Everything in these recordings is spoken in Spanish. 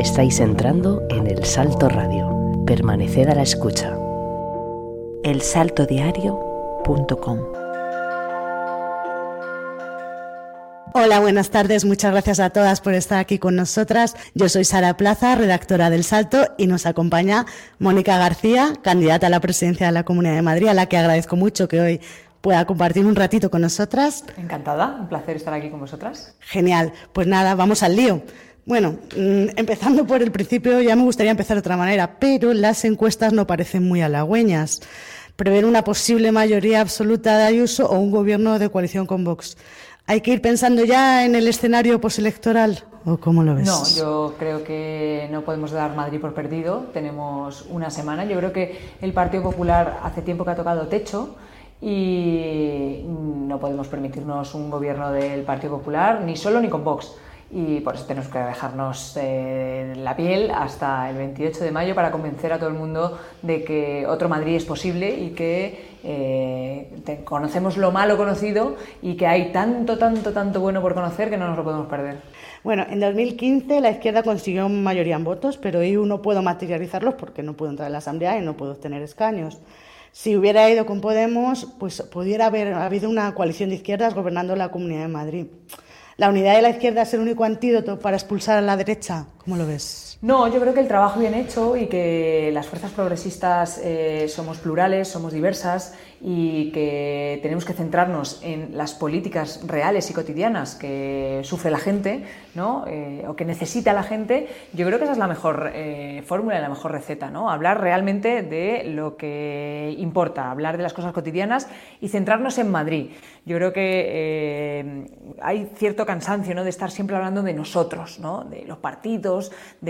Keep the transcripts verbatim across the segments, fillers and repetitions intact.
Estáis entrando en El Salto Radio. Permaneced a la escucha. el salto diario punto com. Hola, buenas tardes. Muchas gracias a todas por estar aquí con nosotras. Yo soy Sara Plaza, redactora del Salto, y nos acompaña Mónica García, candidata a la presidencia de la Comunidad de Madrid, a la que agradezco mucho que hoy pueda compartir un ratito con nosotras. Encantada, un placer estar aquí con vosotras. Genial. Pues nada, vamos al lío. Bueno, empezando por el principio, ya me gustaría empezar de otra manera, pero las encuestas no parecen muy halagüeñas. Prever una posible mayoría absoluta de Ayuso o un gobierno de coalición con Vox. ¿Hay que ir pensando ya en el escenario postelectoral o cómo lo ves? No, yo creo que no podemos dar Madrid por perdido. Tenemos una semana. Yo creo que el Partido Popular hace tiempo que ha tocado techo y no podemos permitirnos un gobierno del Partido Popular ni solo ni con Vox. Y por eso tenemos que dejarnos eh, la piel hasta el veintiocho de mayo para convencer a todo el mundo de que otro Madrid es posible y que eh, te, conocemos lo malo conocido y que hay tanto, tanto, tanto bueno por conocer que no nos lo podemos perder. Bueno, en dos mil quince la izquierda consiguió mayoría en votos, pero hoy no puedo materializarlos porque no puedo entrar en la Asamblea y no puedo obtener escaños. Si hubiera ido con Podemos, pues pudiera haber habido una coalición de izquierdas gobernando la Comunidad de Madrid. ¿La unidad de la izquierda es el único antídoto para expulsar a la derecha? ¿Cómo lo ves? No, yo creo que el trabajo bien hecho y que las fuerzas progresistas eh, somos plurales, somos diversas y que tenemos que centrarnos en las políticas reales y cotidianas que sufre la gente, ¿no? Eh, o que necesita la gente. Yo creo que esa es la mejor eh, fórmula y la mejor receta, ¿no? Hablar realmente de lo que importa, hablar de las cosas cotidianas y centrarnos en Madrid. Yo creo que eh, hay cierto cansancio, ¿no?, de estar siempre hablando de nosotros, ¿no?, de los partidos,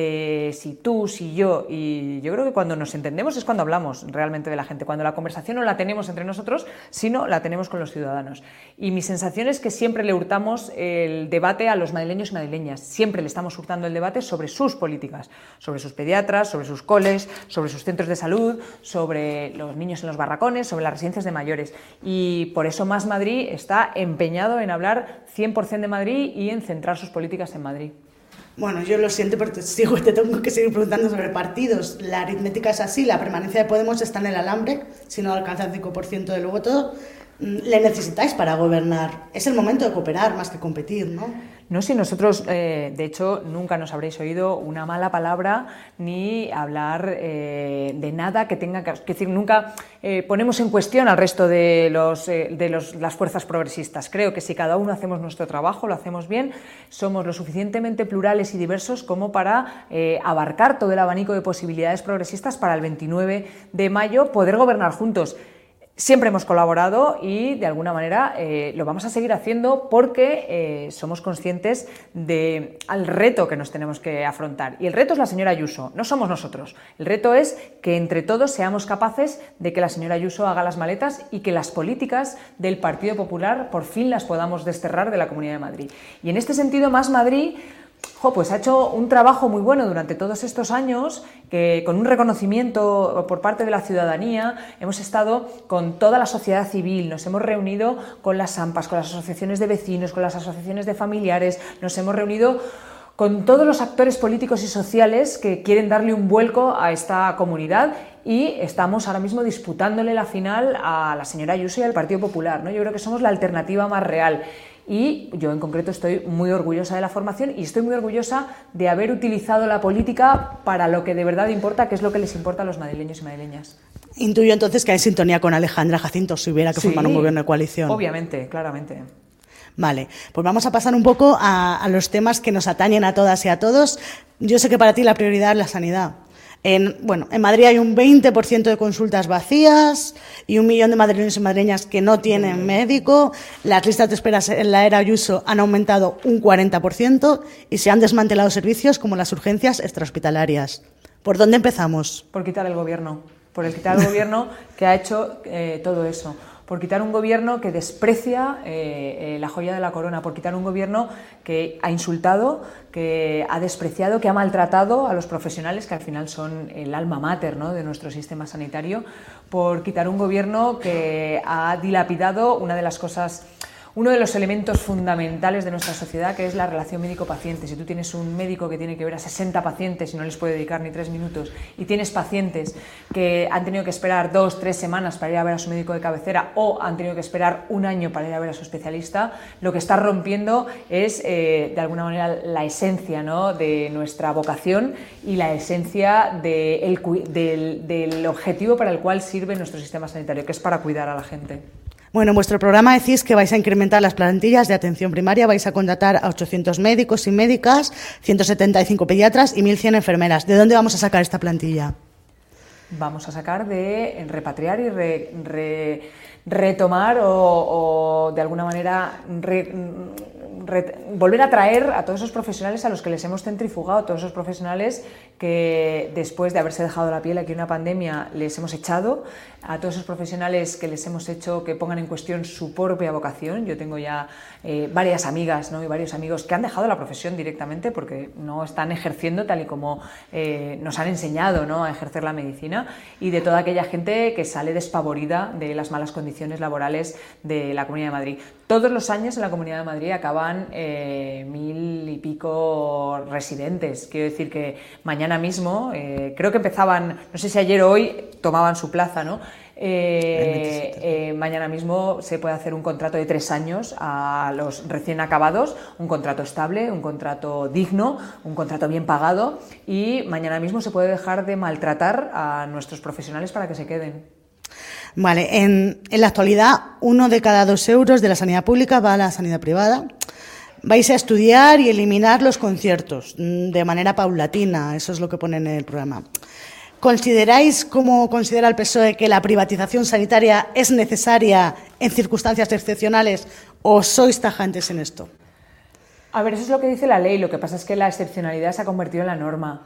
de si tú, si yo, y yo creo que cuando nos entendemos es cuando hablamos realmente de la gente, cuando la conversación no la tenemos entre nosotros, sino la tenemos con los ciudadanos. Y mi sensación es que siempre le hurtamos el debate a los madrileños y madrileñas, siempre le estamos hurtando el debate sobre sus políticas, sobre sus pediatras, sobre sus coles, sobre sus centros de salud, sobre los niños en los barracones, sobre las residencias de mayores. Y por eso Más Madrid está empeñado en hablar cien por ciento de Madrid y en centrar sus políticas en Madrid. Bueno, yo lo siento, pero te, sigo, te tengo que seguir preguntando sobre partidos. La aritmética es así, la permanencia de Podemos está en el alambre, si no alcanza el cinco por ciento del voto. Le necesitáis para gobernar. Es el momento de cooperar más que competir, ¿no? No, si nosotros, eh, de hecho, nunca nos habréis oído una mala palabra ni hablar eh, de nada que tenga que... Es decir, nunca eh, ponemos en cuestión al resto de, los, eh, de los, las fuerzas progresistas. Creo que si cada uno hacemos nuestro trabajo, lo hacemos bien, somos lo suficientemente plurales y diversos como para eh, abarcar todo el abanico de posibilidades progresistas para el veintinueve de mayo poder gobernar juntos. Siempre hemos colaborado y, de alguna manera, eh, lo vamos a seguir haciendo porque eh, somos conscientes del reto que nos tenemos que afrontar. Y el reto es la señora Ayuso, no somos nosotros. El reto es que entre todos seamos capaces de que la señora Ayuso haga las maletas y que las políticas del Partido Popular por fin las podamos desterrar de la Comunidad de Madrid. Y en este sentido, Más Madrid... Jo, pues ha hecho un trabajo muy bueno durante todos estos años, que con un reconocimiento por parte de la ciudadanía hemos estado con toda la sociedad civil, nos hemos reunido con las AMPAs, con las asociaciones de vecinos, con las asociaciones de familiares, nos hemos reunido con todos los actores políticos y sociales que quieren darle un vuelco a esta comunidad y estamos ahora mismo disputándole la final a la señora Ayuso y al Partido Popular, ¿no? Yo creo que somos la alternativa más real. Y yo en concreto estoy muy orgullosa de la formación y estoy muy orgullosa de haber utilizado la política para lo que de verdad importa, que es lo que les importa a los madrileños y madrileñas. Intuyo entonces que hay sintonía con Alejandra Jacinto si hubiera que sí, formar un gobierno de coalición. Obviamente, claramente. Vale, pues vamos a pasar un poco a, a los temas que nos atañen a todas y a todos. Yo sé que para ti la prioridad es la sanidad. En, bueno, en Madrid hay un veinte por ciento de consultas vacías y un millón de madrileños y madrileñas que no tienen médico. Las listas de espera en la era Ayuso han aumentado un cuarenta por ciento y se han desmantelado servicios como las urgencias extrahospitalarias. ¿Por dónde empezamos? Por quitar el gobierno, por el quitar el gobierno que ha hecho eh, todo eso. Por quitar un gobierno que desprecia eh, eh, la joya de la corona, por quitar un gobierno que ha insultado, que ha despreciado, que ha maltratado a los profesionales, que al final son el alma mater, ¿no?, de nuestro sistema sanitario, por quitar un gobierno que ha dilapidado una de las cosas, uno de los elementos fundamentales de nuestra sociedad, que es la relación médico-paciente. Si tú tienes un médico que tiene que ver a sesenta pacientes y no les puede dedicar ni tres minutos, y tienes pacientes que han tenido que esperar dos, tres semanas para ir a ver a su médico de cabecera o han tenido que esperar un año para ir a ver a su especialista, lo que está rompiendo es, eh, de alguna manera, la esencia, ¿no?, de nuestra vocación y la esencia de el, del, del objetivo para el cual sirve nuestro sistema sanitario, que es para cuidar a la gente. Bueno, en vuestro programa decís que vais a incrementar las plantillas de atención primaria, vais a contratar a ochocientos médicos y médicas, ciento setenta y cinco pediatras y mil cien enfermeras. ¿De dónde vamos a sacar esta plantilla? Vamos a sacar de repatriar y re, re, retomar o, o, de alguna manera, re, re, volver a traer a todos esos profesionales a los que les hemos centrifugado, a todos esos profesionales que después de haberse dejado la piel aquí en una pandemia les hemos echado, a todos esos profesionales que les hemos hecho que pongan en cuestión su propia vocación. Yo tengo ya eh, varias amigas, ¿no?, y varios amigos que han dejado la profesión directamente porque no están ejerciendo tal y como eh, nos han enseñado, ¿no?, a ejercer la medicina, y de toda aquella gente que sale despavorida de las malas condiciones laborales de la Comunidad de Madrid. Todos los años en la Comunidad de Madrid acaban eh, mil y pico residentes. Quiero decir que mañana mismo, eh, creo que empezaban, no sé si ayer o hoy, tomaban su plaza, ¿no? Eh, eh, mañana mismo se puede hacer un contrato de tres años a los recién acabados, un contrato estable, un contrato digno, un contrato bien pagado, y mañana mismo se puede dejar de maltratar a nuestros profesionales para que se queden. Vale, en, en la actualidad uno de cada dos euros de la sanidad pública va a la sanidad privada. Vais a estudiar y eliminar los conciertos de manera paulatina, eso es lo que pone en el programa. ¿Consideráis, como considera el P S O E, que la privatización sanitaria es necesaria en circunstancias excepcionales o sois tajantes en esto? A ver, eso es lo que dice la ley, lo que pasa es que la excepcionalidad se ha convertido en la norma.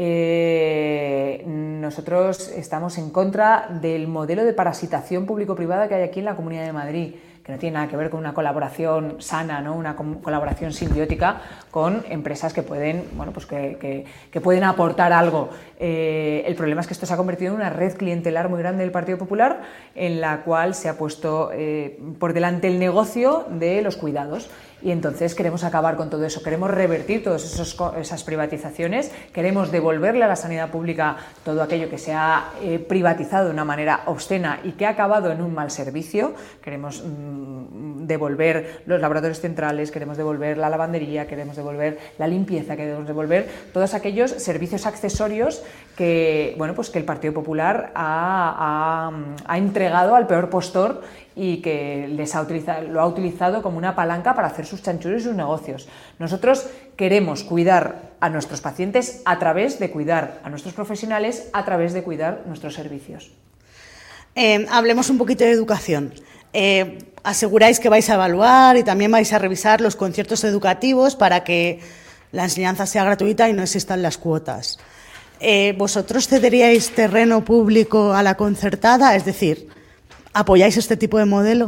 Eh, nosotros estamos en contra del modelo de parasitación público-privada que hay aquí en la Comunidad de Madrid, que no tiene nada que ver con una colaboración sana, ¿no?, una colaboración simbiótica con empresas que pueden, bueno, pues que, que, que pueden aportar algo. Eh, el problema es que esto se ha convertido en una red clientelar muy grande del Partido Popular, en la cual se ha puesto eh, por delante el negocio de los cuidados. Y entonces queremos acabar con todo eso, queremos revertir todas esas privatizaciones, queremos devolverle a la sanidad pública todo aquello que se ha eh, privatizado de una manera obscena y que ha acabado en un mal servicio. Queremos mmm, devolver los laboratorios centrales, queremos devolver la lavandería, queremos devolver la limpieza, queremos devolver todos aquellos servicios accesorios que, bueno, pues que el Partido Popular ha, ha, ha entregado al peor postor y que les ha utilizado, lo ha utilizado como una palanca para hacer sus chanchullos y sus negocios. Nosotros queremos cuidar a nuestros pacientes a través de cuidar a nuestros profesionales, a través de cuidar nuestros servicios. Eh, hablemos un poquito de educación. Eh, aseguráis que vais a evaluar y también vais a revisar los conciertos educativos para que la enseñanza sea gratuita y no existan las cuotas. Eh, ¿Vosotros cederíais terreno público a la concertada? Es decir, ¿apoyáis este tipo de modelo?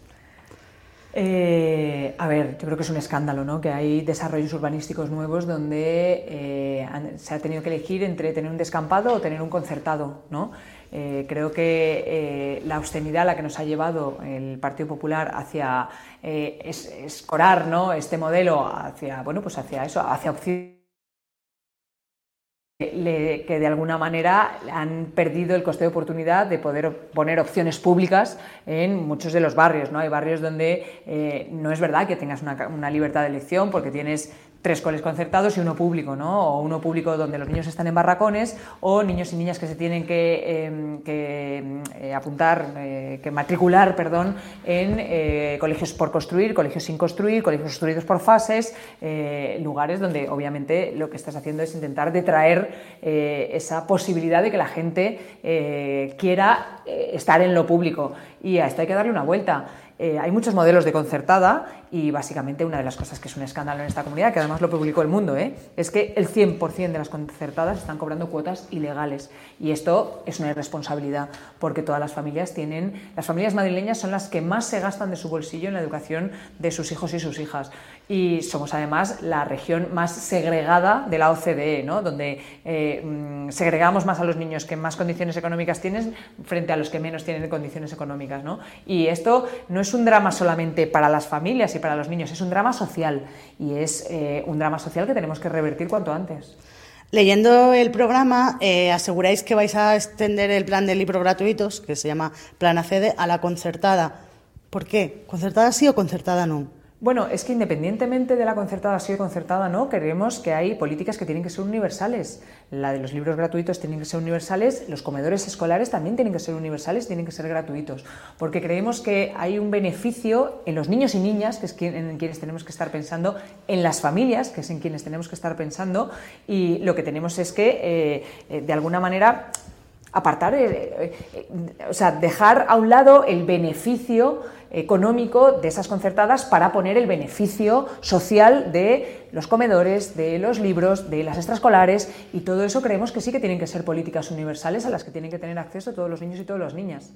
Eh, a ver, yo creo que es un escándalo, ¿no?, que hay desarrollos urbanísticos nuevos donde eh, han, se ha tenido que elegir entre tener un descampado o tener un concertado, ¿no? Eh, creo que eh, la austeridad a la que nos ha llevado el Partido Popular hacia eh, es, escorar, ¿no?, este modelo hacia, bueno, pues hacia eso, hacia Occidente, Le, que de alguna manera han perdido el coste de oportunidad de poder poner opciones públicas en muchos de los barrios, ¿no? Hay barrios donde eh, no es verdad que tengas una, una libertad de elección porque tienes tres coles concertados y uno público, ¿no? O uno público donde los niños están en barracones, o niños y niñas que se tienen que, eh, que eh, apuntar, eh, que matricular, perdón, en eh, colegios por construir, colegios sin construir, colegios construidos por fases, eh, lugares donde obviamente lo que estás haciendo es intentar detraer eh, esa posibilidad de que la gente eh, quiera eh, estar en lo público, y a esto hay que darle una vuelta. Eh, hay muchos modelos de concertada y básicamente una de las cosas que es un escándalo en esta comunidad, que además lo publicó El Mundo, ¿eh? es que el cien por ciento de las concertadas están cobrando cuotas ilegales, y esto es una irresponsabilidad, porque todas las familias tienen, las familias madrileñas son las que más se gastan de su bolsillo en la educación de sus hijos y sus hijas, y somos además la región más segregada de la O C D E, ¿no? Donde eh, segregamos más a los niños que más condiciones económicas tienen frente a los que menos tienen condiciones económicas, ¿no? Y esto no es un drama solamente para las familias y para los niños, es un drama social, y es eh, un drama social que tenemos que revertir cuanto antes. Leyendo el programa, eh, aseguráis que vais a extender el plan de libros gratuitos, que se llama Plan Accede, a la concertada. ¿Por qué? ¿Concertada sí o concertada no? Bueno, es que independientemente de la concertada sí o concertada no, creemos que hay políticas que tienen que ser universales. La de los libros gratuitos tienen que ser universales, los comedores escolares también tienen que ser universales, tienen que ser gratuitos, porque creemos que hay un beneficio en los niños y niñas, que es en quienes tenemos que estar pensando, en las familias, que es en quienes tenemos que estar pensando, y lo que tenemos es que, eh, de alguna manera, apartar, eh, eh, o sea, dejar a un lado el beneficio económico de esas concertadas para poner el beneficio social de los comedores, de los libros, de las extraescolares, y todo eso creemos que sí que tienen que ser políticas universales a las que tienen que tener acceso todos los niños y todas las niñas.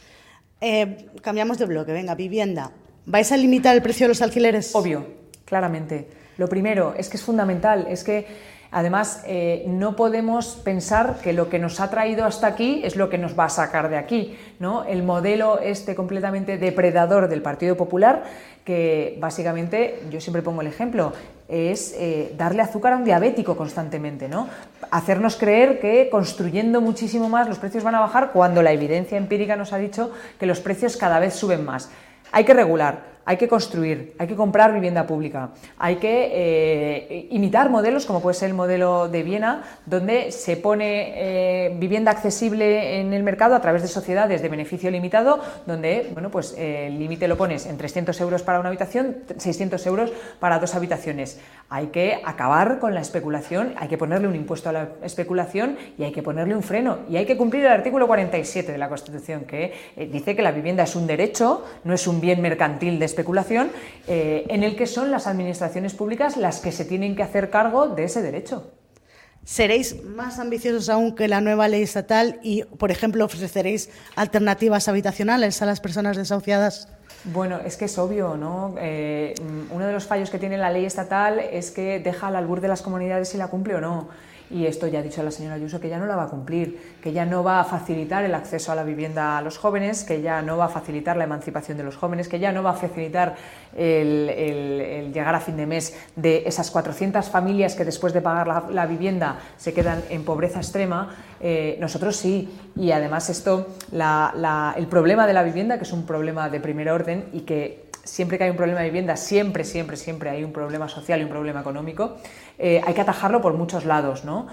Eh, cambiamos de bloque, venga, vivienda. ¿Vais a limitar el precio de los alquileres? Obvio, claramente. Lo primero es que es fundamental, es que además, eh, no podemos pensar que lo que nos ha traído hasta aquí es lo que nos va a sacar de aquí, ¿no? El modelo este completamente depredador del Partido Popular, que básicamente, yo siempre pongo el ejemplo, es eh, darle azúcar a un diabético constantemente, ¿no? Hacernos creer que construyendo muchísimo más los precios van a bajar, cuando la evidencia empírica nos ha dicho que los precios cada vez suben más. Hay que regular, hay que construir, hay que comprar vivienda pública, hay que eh, imitar modelos como puede ser el modelo de Viena, donde se pone eh, vivienda accesible en el mercado a través de sociedades de beneficio limitado, donde bueno, pues, eh, el límite lo pones en trescientos euros para una habitación, seiscientos euros para dos habitaciones. Hay que acabar con la especulación, hay que ponerle un impuesto a la especulación y hay que ponerle un freno, y hay que cumplir el artículo cuarenta y siete de la Constitución, que eh, dice que la vivienda es un derecho, no es un bien mercantil de especulación, eh, en el que son las administraciones públicas las que se tienen que hacer cargo de ese derecho. ¿Seréis más ambiciosos aún que la nueva ley estatal y, por ejemplo, ofreceréis alternativas habitacionales a las personas desahuciadas? Bueno, es que es obvio, ¿no? Eh, uno de los fallos que tiene la ley estatal es que deja al albur de las comunidades si la cumple o no. Y esto ya ha dicho la señora Ayuso que ya no la va a cumplir, que ya no va a facilitar el acceso a la vivienda a los jóvenes, que ya no va a facilitar la emancipación de los jóvenes, que ya no va a facilitar el, el, el llegar a fin de mes de esas cuatrocientas familias que después de pagar la, la vivienda se quedan en pobreza extrema. Eh, nosotros sí, y además esto, la, la, el problema de la vivienda, que es un problema de primer orden y que siempre que hay un problema de vivienda, siempre, siempre, siempre hay un problema social y un problema económico, eh, hay que atajarlo por muchos lados, ¿no?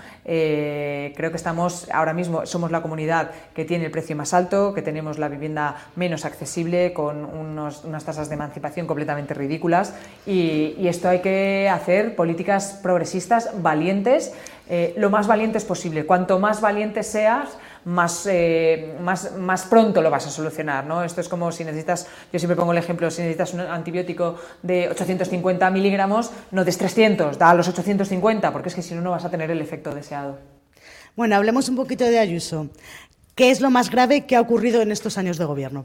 Eh, creo que estamos, ahora mismo somos la comunidad que tiene el precio más alto, que tenemos la vivienda menos accesible, con unos, unas tasas de emancipación completamente ridículas, y, y esto hay que hacer políticas progresistas valientes, eh, lo más valientes posible. Cuanto más valiente seas, Más, eh, más, más pronto lo vas a solucionar, ¿no? Esto es como si necesitas, yo siempre pongo el ejemplo, si necesitas un antibiótico de ochocientos cincuenta miligramos, no des trescientos, da los ochocientos cincuenta, porque es que si no, no vas a tener el efecto deseado. Bueno, hablemos un poquito de Ayuso. ¿Qué es lo más grave que ha ocurrido en estos años de gobierno?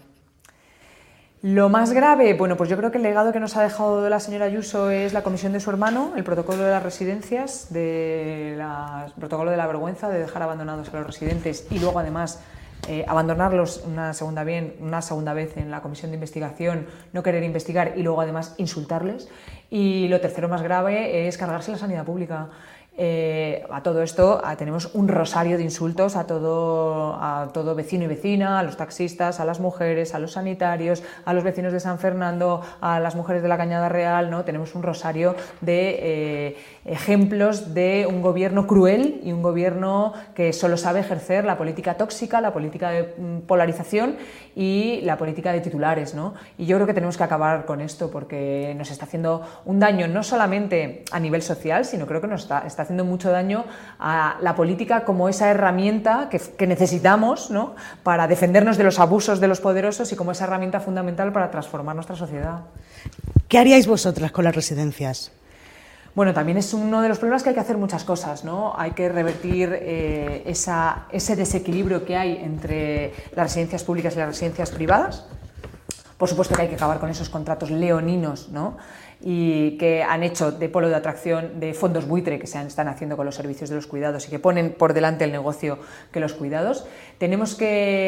Lo más grave, bueno, pues yo creo que el legado que nos ha dejado la señora Ayuso es la comisión de su hermano, el protocolo de las residencias, de la, el protocolo de la vergüenza, de dejar abandonados a los residentes y luego además eh, abandonarlos una segunda, bien, una segunda vez en la comisión de investigación, no querer investigar y luego además insultarles. Y lo tercero más grave es cargarse la sanidad pública. Eh, a todo esto a, tenemos un rosario de insultos a todo, a todo vecino y vecina, a los taxistas, a las mujeres, a los sanitarios, a los vecinos de San Fernando, a las mujeres de la Cañada Real, ¿no? Tenemos un rosario de eh, ejemplos de un gobierno cruel y un gobierno que solo sabe ejercer la política tóxica, la política de polarización y la política de titulares, ¿no? Y yo creo que tenemos que acabar con esto porque nos está haciendo un daño no solamente a nivel social, sino creo que nos está, está haciendo mucho daño a la política como esa herramienta que, que necesitamos, ¿no?, para defendernos de los abusos de los poderosos y como esa herramienta fundamental para transformar nuestra sociedad. ¿Qué haríais vosotras con las residencias? Bueno, también es uno de los problemas que hay que hacer muchas cosas, ¿no? Hay que revertir eh, esa, ese desequilibrio que hay entre las residencias públicas y las residencias privadas. Por supuesto que hay que acabar con esos contratos leoninos, ¿no?, y que han hecho de polo de atracción de fondos buitre que se han, están haciendo con los servicios de los cuidados y que ponen por delante el negocio que los cuidados. Tenemos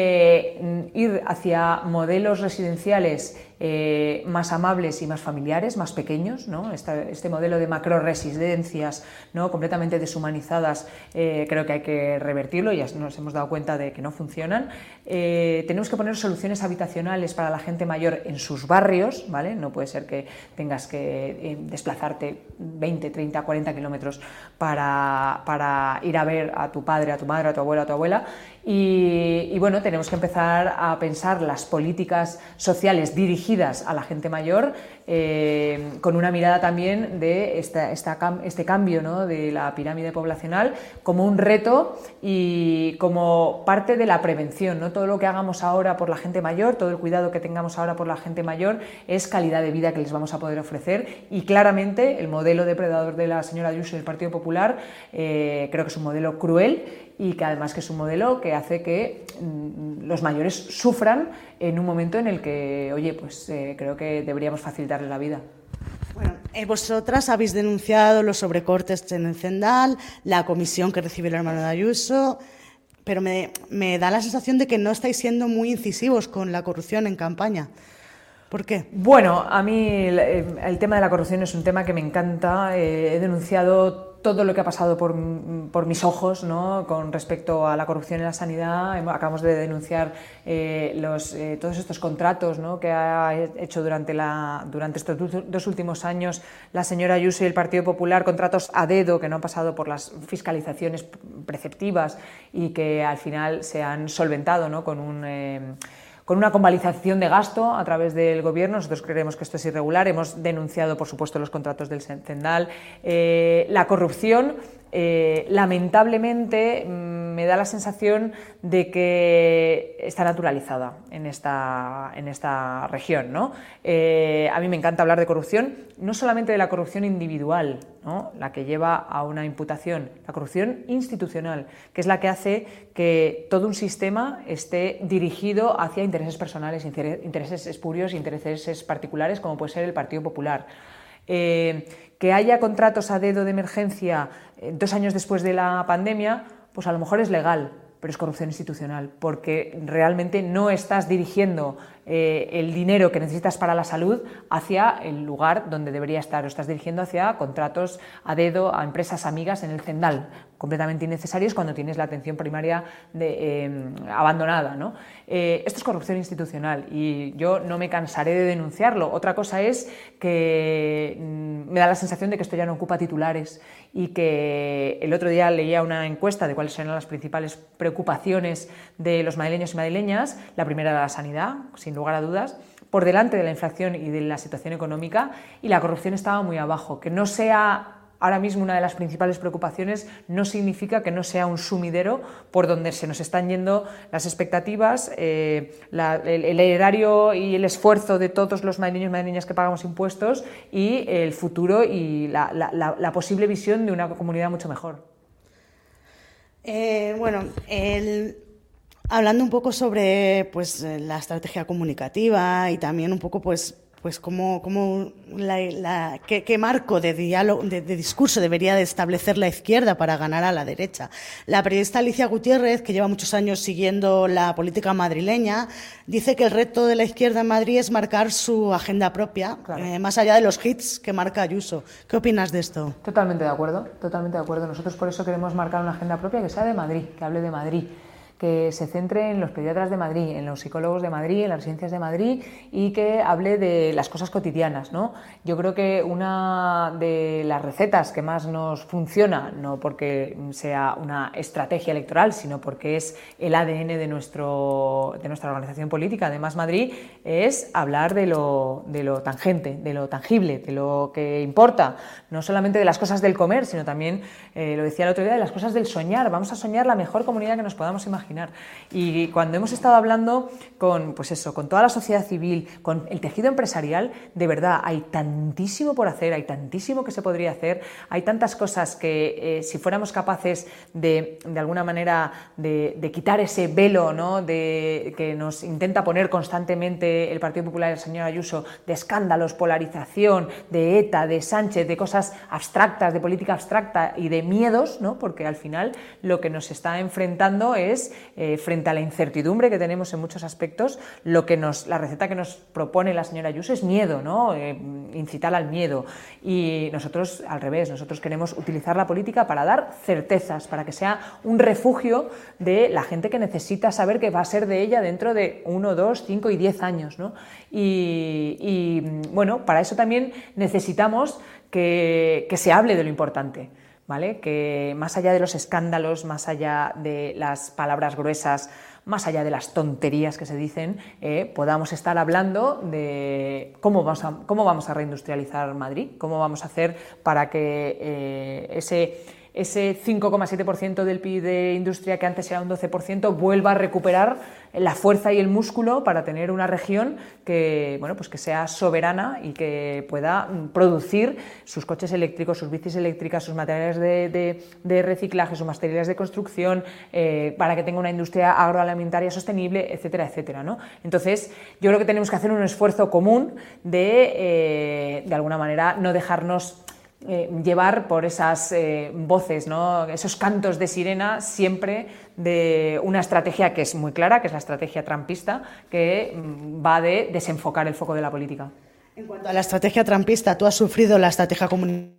que ir hacia modelos residenciales eh, más amables y más familiares, más pequeños, ¿no? Este, este modelo de macroresidencias, ¿no?, completamente deshumanizadas, eh, creo que hay que revertirlo, ya nos hemos dado cuenta de que no funcionan. Eh, tenemos que poner soluciones habitacionales para la gente mayor en sus barrios, ¿vale? No puede ser que tengas que eh, desplazarte veinte, treinta, cuarenta kilómetros para, para ir a ver a tu padre, a tu madre, a tu abuelo, a tu abuela. Y, y bueno, tenemos que empezar a pensar las políticas sociales dirigidas a la gente mayor eh, con una mirada también de esta, esta, este cambio, ¿no?, de la pirámide poblacional como un reto y como parte de la prevención, ¿no? Todo lo que hagamos ahora por la gente mayor, todo el cuidado que tengamos ahora por la gente mayor es calidad de vida que les vamos a poder ofrecer, y claramente el modelo depredador de la señora Ayuso y del Partido Popular eh, creo que es un modelo cruel y que además que es un modelo que hace que mmm, los mayores sufran en un momento en el que, oye, pues eh, creo que deberíamos facilitarles la vida. Bueno, eh, vosotras habéis denunciado los sobrecortes en el Cendal, la comisión que recibe el hermano de Ayuso, pero me, me da la sensación de que no estáis siendo muy incisivos con la corrupción en campaña. ¿Por qué? Bueno, a mí el, el tema de la corrupción es un tema que me encanta. Eh, he denunciado todo lo que ha pasado por, por mis ojos, ¿no?, con respecto a la corrupción en la sanidad. Acabamos de denunciar eh, los, eh, todos estos contratos, ¿no?, que ha hecho durante, la, durante estos dos últimos años la señora Ayuso y el Partido Popular, contratos a dedo que no han pasado por las fiscalizaciones preceptivas y que al final se han solventado, ¿no?, con un... Eh, con una convalidación de gasto a través del Gobierno. Nosotros creemos que esto es irregular. Hemos denunciado, por supuesto, los contratos del Cendal. Eh, la corrupción, eh, lamentablemente, me da la sensación de que está naturalizada en esta, en esta región, ¿no? Eh, a mí me encanta hablar de corrupción, no solamente de la corrupción individual, ¿no?, la que lleva a una imputación, la corrupción institucional, que es la que hace que todo un sistema esté dirigido hacia intereses personales, intereses espurios, intereses particulares, como puede ser el Partido Popular. Eh, que haya contratos a dedo de emergencia eh, dos años después de la pandemia, pues a lo mejor es legal, pero es corrupción institucional, porque realmente no estás dirigiendo eh, el dinero que necesitas para la salud hacia el lugar donde debería estar, lo estás dirigiendo hacia contratos a dedo a empresas amigas en el Cendal, completamente innecesarios cuando tienes la atención primaria de, eh, abandonada, ¿no? Eh, esto es corrupción institucional y yo no me cansaré de denunciarlo. Otra cosa es que mm, me da la sensación de que esto ya no ocupa titulares y que el otro día leía una encuesta de cuáles eran las principales preocupaciones de los madrileños y madrileñas. La primera era la sanidad, sin lugar a dudas, por delante de la inflación y de la situación económica, y la corrupción estaba muy abajo. Que no sea ahora mismo una de las principales preocupaciones no significa que no sea un sumidero por donde se nos están yendo las expectativas, eh, la, el, el erario y el esfuerzo de todos los madrileños y madrileñas que pagamos impuestos y el futuro y la, la, la, la posible visión de una comunidad mucho mejor. Eh, bueno, el... hablando un poco sobre pues, la estrategia comunicativa y también un poco pues, pues cómo, cómo la, la, qué, qué marco de, diálogo, de, de discurso debería de establecer la izquierda para ganar a la derecha. La periodista Alicia Gutiérrez, que lleva muchos años siguiendo la política madrileña, dice que el reto de la izquierda en Madrid es marcar su agenda propia, claro. eh, más allá de los hits que marca Ayuso. ¿Qué opinas de esto? Totalmente de acuerdo, totalmente de acuerdo. Nosotros por eso queremos marcar una agenda propia que sea de Madrid, que hable de Madrid, que se centre en los pediatras de Madrid, en los psicólogos de Madrid, en las residencias de Madrid y que hable de las cosas cotidianas, ¿no? Yo creo que una de las recetas que más nos funciona, no porque sea una estrategia electoral, sino porque es el A D N de, nuestro, de nuestra organización política, de Más Madrid, es hablar de lo, de lo tangente, de lo tangible, de lo que importa, no solamente de las cosas del comer, sino también, eh, lo decía el otro día, de las cosas del soñar. Vamos a soñar la mejor comunidad que nos podamos imaginar. Y cuando hemos estado hablando con, pues eso, con toda la sociedad civil, con el tejido empresarial, de verdad hay tantísimo por hacer, hay tantísimo que se podría hacer, hay tantas cosas que eh, si fuéramos capaces de, de alguna manera, de, de quitar ese velo, ¿no?, de, que nos intenta poner constantemente el Partido Popular y el señor Ayuso, de escándalos, polarización, de ETA, de Sánchez, de cosas abstractas, de política abstracta y de miedos, ¿no?, porque al final lo que nos está enfrentando es, eh, frente a la incertidumbre que tenemos en muchos aspectos, lo que nos, la receta que nos propone la señora Ayuso es miedo, ¿no?, eh, incitar al miedo. Y nosotros, al revés, nosotros queremos utilizar la política para dar certezas, para que sea un refugio de la gente que necesita saber qué va a ser de ella dentro de uno, dos, cinco y diez años, ¿no? Y, y bueno, para eso también necesitamos que, que se hable de lo importante, ¿vale? Que más allá de los escándalos, más allá de las palabras gruesas, más allá de las tonterías que se dicen, eh, podamos estar hablando de cómo vamos a, cómo vamos a reindustrializar Madrid, cómo vamos a hacer para que eh, ese... ese cinco coma siete por ciento del P I B de industria que antes era un doce por ciento vuelva a recuperar la fuerza y el músculo para tener una región que, bueno, pues que sea soberana y que pueda producir sus coches eléctricos, sus bicis eléctricas, sus materiales de, de, de reciclaje, sus materiales de construcción, eh, para que tenga una industria agroalimentaria sostenible, etcétera, etcétera, ¿no? Entonces, yo creo que tenemos que hacer un esfuerzo común de, eh, de alguna manera, no dejarnos Eh, llevar por esas eh, voces, ¿no?, esos cantos de sirena siempre de una estrategia que es muy clara, que es la estrategia trumpista, que mm, va de desenfocar el foco de la política. En cuanto a la estrategia trumpista, tú has sufrido la estrategia comunitaria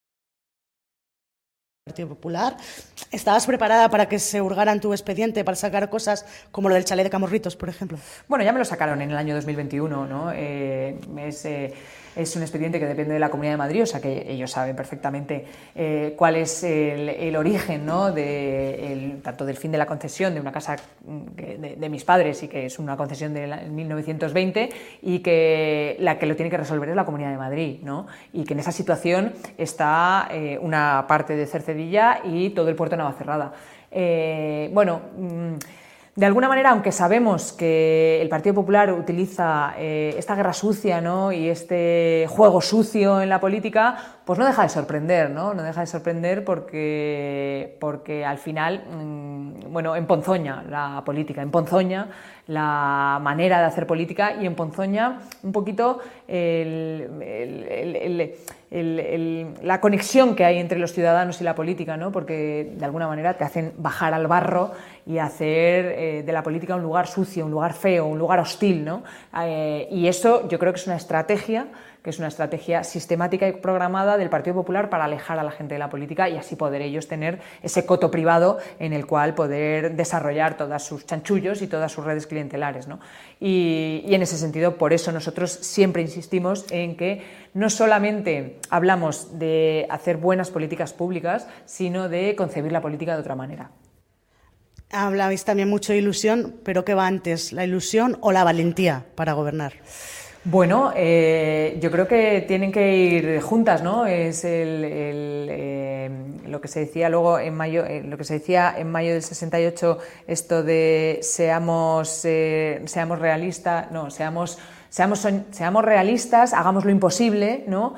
del Partido Popular. ¿Estabas preparada para que se hurgaran tu expediente para sacar cosas como lo del chalet de Camorritos, por ejemplo? Bueno, ya me lo sacaron en el año dos mil veintiuno, ¿no? Eh, es... Eh, Es un expediente que depende de la Comunidad de Madrid, o sea que ellos saben perfectamente eh, cuál es el, el origen, ¿no?, de el, tanto del fin de la concesión de una casa de, de mis padres, y que es una concesión de mil novecientos veinte, y que la que lo tiene que resolver es la Comunidad de Madrid, ¿no?, y que en esa situación está eh, una parte de Cercedilla y todo el puerto de Navacerrada. Eh, bueno... Mmm, De alguna manera, aunque sabemos que el Partido Popular utiliza eh, esta guerra sucia, ¿no?, y este juego sucio en la política, pues no deja de sorprender, ¿no? No deja de sorprender porque, porque al final, mmm, bueno, emponzoña la política, emponzoña la manera de hacer política y emponzoña un poquito el, el, el, el, el, el, la conexión que hay entre los ciudadanos y la política, ¿no?, porque de alguna manera te hacen bajar al barro y hacer eh, de la política un lugar sucio, un lugar feo, un lugar hostil, ¿no? Eh, y eso yo creo que es una estrategia, que es una estrategia sistemática y programada del Partido Popular para alejar a la gente de la política y así poder ellos tener ese coto privado en el cual poder desarrollar todas sus chanchullos y todas sus redes clientelares, ¿no? Y, y en ese sentido, por eso nosotros siempre insistimos en que no solamente hablamos de hacer buenas políticas públicas, sino de concebir la política de otra manera. Hablabais también mucho de ilusión, pero ¿qué va antes, la ilusión o la valentía para gobernar? Bueno, eh, yo creo que tienen que ir juntas, ¿no? Es el, el, eh, lo que se decía luego en mayo, eh, lo que se decía en mayo del sesenta y ocho, esto de seamos, eh, seamos realistas, no, seamos Seamos, seamos realistas, hagamos lo imposible, ¿no?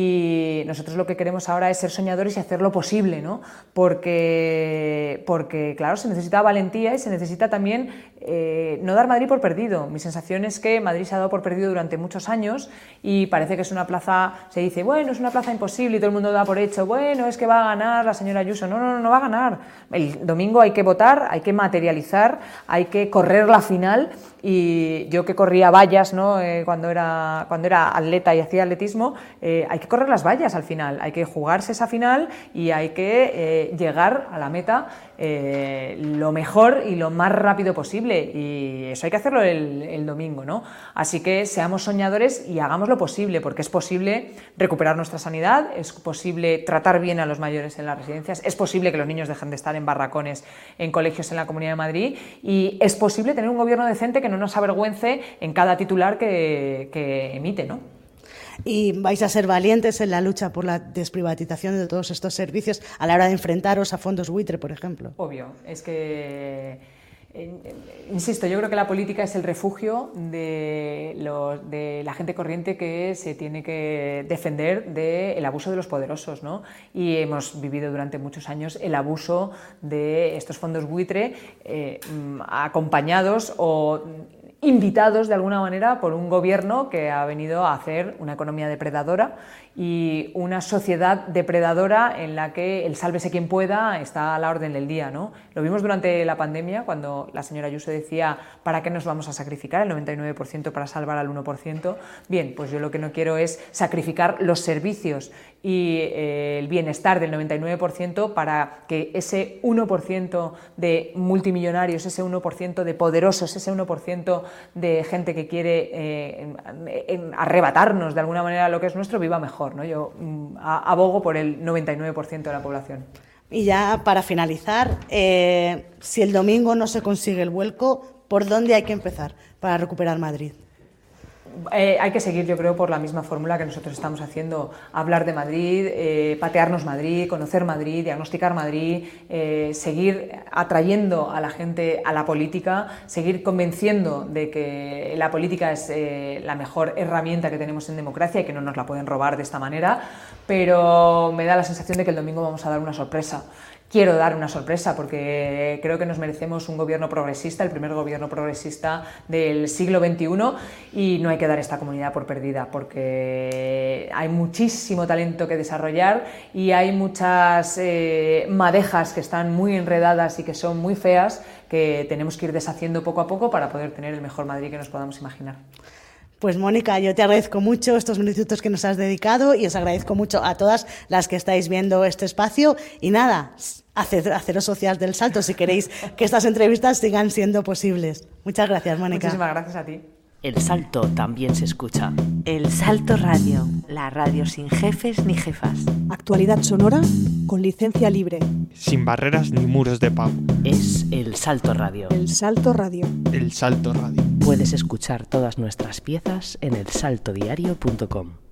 Y nosotros lo que queremos ahora es ser soñadores y hacer lo posible, ¿no? Porque, porque claro, se necesita valentía y se necesita también eh, no dar Madrid por perdido. Mi sensación es que Madrid se ha dado por perdido durante muchos años y parece que es una plaza, se dice, bueno, es una plaza imposible y todo el mundo da por hecho, bueno, es que va a ganar la señora Ayuso. No, no, no, no va a ganar. El domingo hay que votar, hay que materializar, hay que correr la final y yo que corría vallas, ¿no?, ¿no? Eh, cuando, era, cuando era atleta y hacía atletismo, eh, hay que correr las vallas al final, hay que jugarse esa final y hay que eh, llegar a la meta eh, lo mejor y lo más rápido posible, y eso hay que hacerlo el, el domingo, ¿no? Así que seamos soñadores y hagamos lo posible, porque es posible recuperar nuestra sanidad, es posible tratar bien a los mayores en las residencias, es posible que los niños dejen de estar en barracones en colegios en la Comunidad de Madrid, y es posible tener un gobierno decente que no nos avergüence en cada titular que, que emite, ¿no? Y vais a ser valientes en la lucha por la desprivatización de todos estos servicios a la hora de enfrentaros a fondos buitre, por ejemplo. Obvio, es que... Insisto, yo creo que la política es el refugio de, los, de la gente corriente que se tiene que defender del abuso de los poderosos, ¿no? Y hemos vivido durante muchos años el abuso de estos fondos buitre eh, acompañados o invitados de alguna manera por un gobierno que ha venido a hacer una economía depredadora y una sociedad depredadora en la que el sálvese quien pueda está a la orden del día, ¿no? Lo vimos durante la pandemia, cuando la señora Ayuso decía ¿para qué nos vamos a sacrificar el noventa y nueve por ciento para salvar al uno por ciento? Bien, pues yo lo que no quiero es sacrificar los servicios y eh, el bienestar del noventa y nueve por ciento para que ese uno por ciento de multimillonarios, ese uno por ciento de poderosos, ese uno por ciento de gente que quiere eh, en, en arrebatarnos de alguna manera lo que es nuestro, viva mejor, ¿no? Yo mm, abogo por el noventa y nueve por ciento de la población. Y ya para finalizar, eh, si el domingo no se consigue el vuelco, ¿por dónde hay que empezar para recuperar Madrid? Eh, hay que seguir, yo creo, por la misma fórmula que nosotros estamos haciendo, hablar de Madrid, eh, patearnos Madrid, conocer Madrid, diagnosticar Madrid, eh, seguir atrayendo a la gente a la política, seguir convenciendo de que la política es eh, la mejor herramienta que tenemos en democracia y que no nos la pueden robar de esta manera, pero me da la sensación de que el domingo vamos a dar una sorpresa. Quiero dar una sorpresa porque creo que nos merecemos un gobierno progresista, el primer gobierno progresista del siglo veintiuno, y no hay que dar esta comunidad por perdida porque hay muchísimo talento que desarrollar y hay muchas eh, madejas que están muy enredadas y que son muy feas que tenemos que ir deshaciendo poco a poco para poder tener el mejor Madrid que nos podamos imaginar. Pues Mónica, yo te agradezco mucho estos minutitos que nos has dedicado y os agradezco mucho a todas las que estáis viendo este espacio. Y nada, hacer, haceros socias del Salto si queréis que estas entrevistas sigan siendo posibles. Muchas gracias, Mónica. Muchísimas gracias a ti. El Salto también se escucha. El Salto Radio, la radio sin jefes ni jefas. Actualidad sonora con licencia libre. Sin barreras ni muros de pago. Es El Salto Radio. El Salto Radio. El Salto Radio. Puedes escuchar todas nuestras piezas en el salto diario punto com.